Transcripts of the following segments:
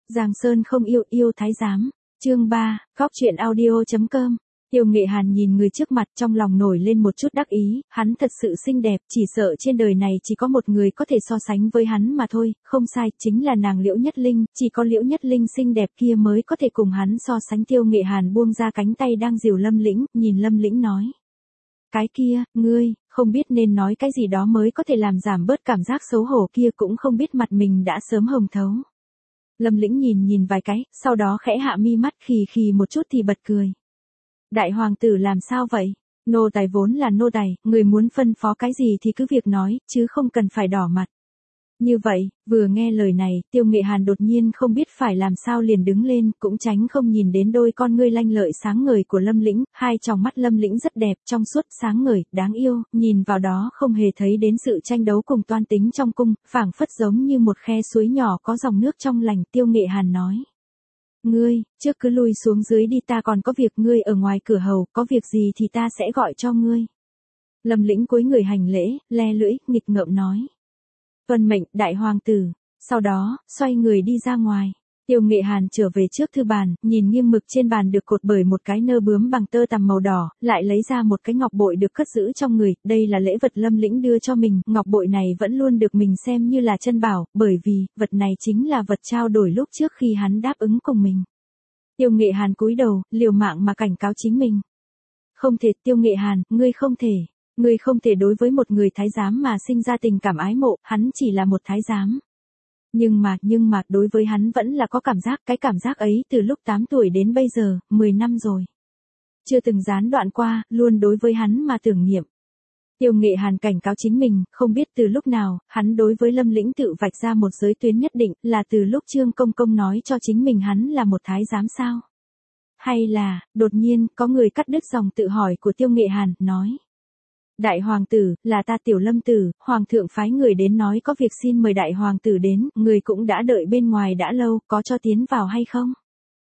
Giang Sơn không yêu, yêu thái giám. Chương 3, Góc Chuyện Audio.com. Tiêu Nghệ Hàn nhìn người trước mặt trong lòng nổi lên một chút đắc ý, hắn thật sự xinh đẹp, chỉ sợ trên đời này chỉ có một người có thể so sánh với hắn mà thôi, không sai, chính là nàng Liễu Nhất Linh, chỉ có Liễu Nhất Linh xinh đẹp kia mới có thể cùng hắn so sánh. Tiêu Nghệ Hàn buông ra cánh tay đang dìu Lâm Lĩnh, nhìn Lâm Lĩnh nói. Cái kia, ngươi, không biết nên nói cái gì đó mới có thể làm giảm bớt cảm giác xấu hổ kia, cũng không biết mặt mình đã sớm hồng thấu. Lâm Lĩnh nhìn vài cái, sau đó khẽ hạ mi mắt khì khì một chút thì bật cười. Đại hoàng tử làm sao vậy? Nô tài vốn là nô tài, người muốn phân phó cái gì thì cứ việc nói, chứ không cần phải đỏ mặt. Như vậy, vừa nghe lời này, Tiêu Nghệ Hàn đột nhiên không biết phải làm sao liền đứng lên, cũng tránh không nhìn đến đôi con ngươi lanh lợi sáng ngời của Lâm Lĩnh, hai tròng mắt Lâm Lĩnh rất đẹp, trong suốt, sáng ngời, đáng yêu, nhìn vào đó không hề thấy đến sự tranh đấu cùng toan tính trong cung, phảng phất giống như một khe suối nhỏ có dòng nước trong lành. Tiêu Nghệ Hàn nói. Ngươi, trước cứ lui xuống dưới đi, ta còn có việc, ngươi ở ngoài cửa hầu, có việc gì thì ta sẽ gọi cho ngươi. Lâm Lĩnh cúi người hành lễ, le lưỡi, nghịch ngợm nói. Tuân mệnh, đại hoàng tử. Sau đó, xoay người đi ra ngoài. Tiêu Nghệ Hàn trở về trước thư bàn, nhìn nghiêng mực trên bàn được cột bởi một cái nơ bướm bằng tơ tằm màu đỏ, lại lấy ra một cái ngọc bội được cất giữ trong người, đây là lễ vật Lâm Lĩnh đưa cho mình, ngọc bội này vẫn luôn được mình xem như là chân bảo, bởi vì, vật này chính là vật trao đổi lúc trước khi hắn đáp ứng cùng mình. Tiêu Nghệ Hàn cúi đầu, liều mạng mà cảnh cáo chính mình. Không thể, Tiêu Nghệ Hàn, ngươi không thể. Ngươi không thể đối với một người thái giám mà sinh ra tình cảm ái mộ, hắn chỉ là một thái giám. Nhưng mà, đối với hắn vẫn là có cảm giác, cái cảm giác ấy từ lúc 8 tuổi đến bây giờ, 10 năm rồi. Chưa từng gián đoạn qua, luôn đối với hắn mà tưởng niệm. Tiêu Nghệ Hàn cảnh cáo chính mình, không biết từ lúc nào, hắn đối với Lâm Lĩnh tự vạch ra một giới tuyến nhất định, là từ lúc Trương Công Công nói cho chính mình hắn là một thái giám sao? Hay là, đột nhiên, có người cắt đứt dòng tự hỏi của Tiêu Nghệ Hàn, nói. Đại hoàng tử, là ta Tiểu Lâm tử, hoàng thượng phái người đến nói có việc xin mời đại hoàng tử đến, người cũng đã đợi bên ngoài đã lâu, có cho tiến vào hay không?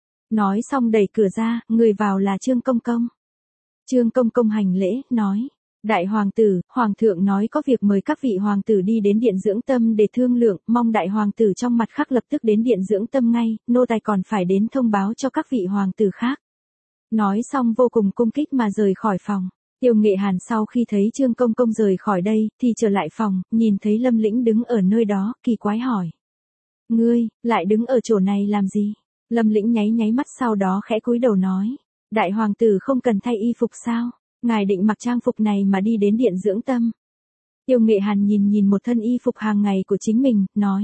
Nói xong đẩy cửa ra, người vào là Trương Công Công. Trương Công Công hành lễ, nói. Đại hoàng tử, hoàng thượng nói có việc mời các vị hoàng tử đi đến điện dưỡng tâm để thương lượng, mong đại hoàng tử trong mặt khắc lập tức đến điện dưỡng tâm ngay, nô tài còn phải đến thông báo cho các vị hoàng tử khác. Nói xong vô cùng cung kích mà rời khỏi phòng. Tiêu Nghệ Hàn sau khi thấy Trương Công Công rời khỏi đây, thì trở lại phòng, nhìn thấy Lâm Lĩnh đứng ở nơi đó, kỳ quái hỏi. Ngươi, lại đứng ở chỗ này làm gì? Lâm Lĩnh nháy mắt sau đó khẽ cúi đầu nói. Đại hoàng tử không cần thay y phục sao? Ngài định mặc trang phục này mà đi đến điện dưỡng tâm. Tiêu Nghệ Hàn nhìn một thân y phục hàng ngày của chính mình, nói.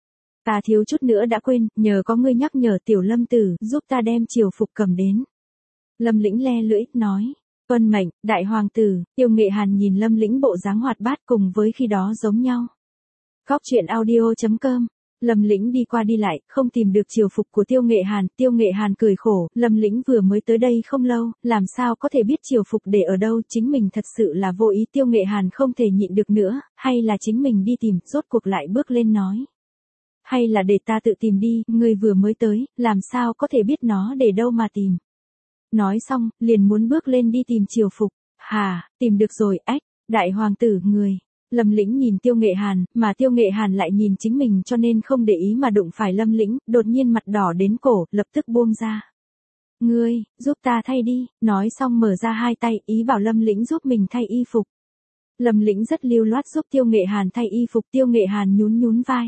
Ta thiếu chút nữa đã quên, nhờ có ngươi nhắc nhở Tiểu Lâm tử, giúp ta đem triều phục cầm đến. Lâm Lĩnh le lưỡi, nói. Tuân mệnh, đại hoàng tử. Tiêu Nghệ Hàn nhìn Lâm Lĩnh bộ dáng hoạt bát cùng với khi đó giống nhau. Góc Chuyện Audio.com. Lâm Lĩnh đi qua đi lại, không tìm được triều phục của Tiêu Nghệ Hàn. Tiêu Nghệ Hàn cười khổ, Lâm Lĩnh vừa mới tới đây không lâu, làm sao có thể biết triều phục để ở đâu, chính mình thật sự là vô ý. Tiêu Nghệ Hàn không thể nhịn được nữa, hay là chính mình đi tìm, rốt cuộc lại bước lên nói. Hay là để ta tự tìm đi, người vừa mới tới, làm sao có thể biết nó để đâu mà tìm. Nói xong, liền muốn bước lên đi tìm triều phục. Hà, tìm được rồi, ách, đại hoàng tử, người. Lâm Lĩnh nhìn Tiêu Nghệ Hàn, mà Tiêu Nghệ Hàn lại nhìn chính mình cho nên không để ý mà đụng phải Lâm Lĩnh, đột nhiên mặt đỏ đến cổ, lập tức buông ra. Ngươi, giúp ta thay đi, nói xong mở ra hai tay, ý bảo Lâm Lĩnh giúp mình thay y phục. Lâm Lĩnh rất lưu loát giúp Tiêu Nghệ Hàn thay y phục. Tiêu Nghệ Hàn nhún vai.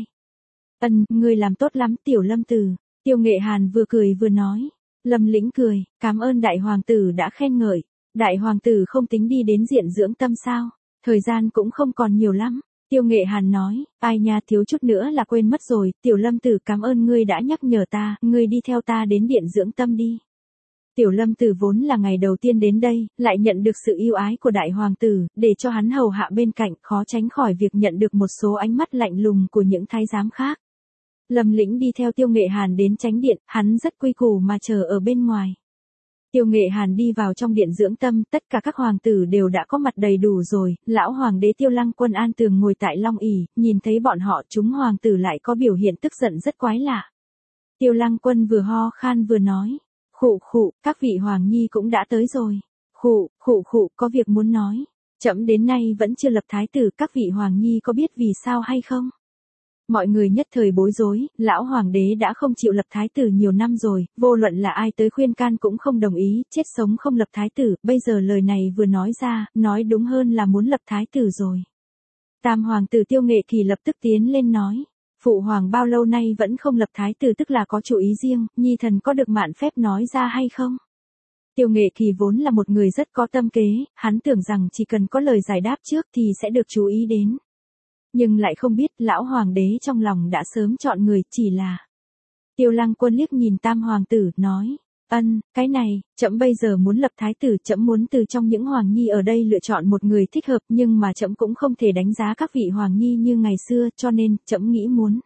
Ngươi làm tốt lắm Tiểu Lâm tử. Tiêu Nghệ Hàn vừa cười vừa nói. Lâm Lĩnh cười, cảm ơn đại hoàng tử đã khen ngợi. Đại hoàng tử không tính đi đến diện dưỡng tâm sao? Thời gian cũng không còn nhiều lắm. Tiêu Nghệ Hàn nói, ai nha, thiếu chút nữa là quên mất rồi, Tiểu Lâm tử cảm ơn ngươi đã nhắc nhở ta, ngươi đi theo ta đến điện dưỡng tâm đi. Tiểu Lâm tử vốn là ngày đầu tiên đến đây, lại nhận được sự yêu ái của đại hoàng tử, để cho hắn hầu hạ bên cạnh, khó tránh khỏi việc nhận được một số ánh mắt lạnh lùng của những thái giám khác. Lâm Lĩnh đi theo Tiêu Nghệ Hàn đến chánh điện, hắn rất quy củ mà chờ ở bên ngoài. Tiêu Nghệ Hàn đi vào trong điện dưỡng tâm, tất cả các hoàng tử đều đã có mặt đầy đủ rồi, lão hoàng đế Tiêu Lăng Quân an tường ngồi tại long ỷ, nhìn thấy bọn họ, chúng hoàng tử lại có biểu hiện tức giận rất quái lạ. Tiêu Lăng Quân vừa ho khan vừa nói, khụ, các vị hoàng nhi cũng đã tới rồi. Khụ, có việc muốn nói. Trẫm đến nay vẫn chưa lập thái tử, các vị hoàng nhi có biết vì sao hay không? Mọi người nhất thời bối rối, lão hoàng đế đã không chịu lập thái tử nhiều năm rồi, vô luận là ai tới khuyên can cũng không đồng ý, chết sống không lập thái tử, bây giờ lời này vừa nói ra, nói đúng hơn là muốn lập thái tử rồi. Tam hoàng tử Tiêu Nghệ Kỳ lập tức tiến lên nói, phụ hoàng bao lâu nay vẫn không lập thái tử tức là có chủ ý riêng, nhi thần có được mạn phép nói ra hay không? Tiêu Nghệ Kỳ vốn là một người rất có tâm kế, hắn tưởng rằng chỉ cần có lời giải đáp trước thì sẽ được chú ý đến. Nhưng lại không biết lão hoàng đế trong lòng đã sớm chọn người, chỉ là. Tiêu Lăng Quân liếc nhìn tam hoàng tử, nói, cái này, trẫm bây giờ muốn lập thái tử, trẫm muốn từ trong những hoàng nhi ở đây lựa chọn một người thích hợp, nhưng mà trẫm cũng không thể đánh giá các vị hoàng nhi như ngày xưa, cho nên, trẫm nghĩ muốn.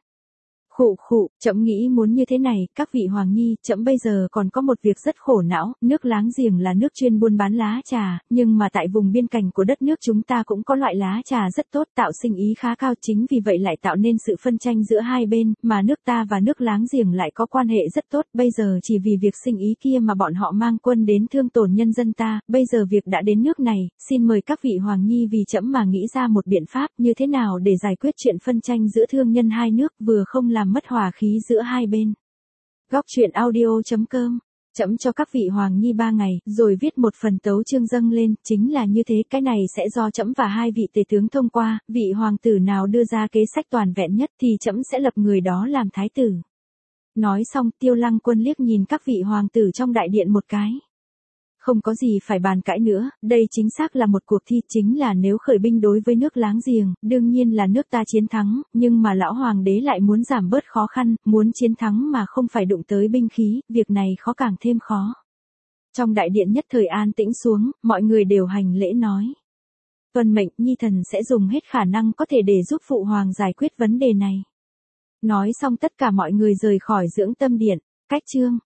Trẫm nghĩ muốn như thế này, các vị hoàng nhi, trẫm bây giờ còn có một việc rất khổ não, nước láng giềng là nước chuyên buôn bán lá trà, nhưng mà tại vùng biên cảnh của đất nước chúng ta cũng có loại lá trà rất tốt, tạo sinh ý khá cao, chính vì vậy lại tạo nên sự phân tranh giữa hai bên, mà nước ta và nước láng giềng lại có quan hệ rất tốt, bây giờ chỉ vì việc sinh ý kia mà bọn họ mang quân đến thương tổn nhân dân ta, bây giờ việc đã đến nước này, xin mời các vị hoàng nhi vì trẫm mà nghĩ ra một biện pháp như thế nào để giải quyết chuyện phân tranh giữa thương nhân hai nước, vừa không làm mất hòa khí giữa hai bên. Góc truyện audio.com. Trẫm cho các vị hoàng nhi 3 ngày, rồi viết một phần tấu chương dâng lên, chính là như thế, cái này sẽ do trẫm và hai vị tể tướng thông qua, vị hoàng tử nào đưa ra kế sách toàn vẹn nhất thì trẫm sẽ lập người đó làm thái tử. Nói xong, Tiêu Lăng Quân liếc nhìn các vị hoàng tử trong đại điện một cái. Không có gì phải bàn cãi nữa, đây chính xác là một cuộc thi, chính là nếu khởi binh đối với nước láng giềng, đương nhiên là nước ta chiến thắng, nhưng mà lão hoàng đế lại muốn giảm bớt khó khăn, muốn chiến thắng mà không phải đụng tới binh khí, việc này khó càng thêm khó. Trong đại điện nhất thời an tĩnh xuống, mọi người đều hành lễ nói. Tuân mệnh, nhi thần sẽ dùng hết khả năng có thể để giúp phụ hoàng giải quyết vấn đề này. Nói xong tất cả mọi người rời khỏi dưỡng tâm điện, cách chương.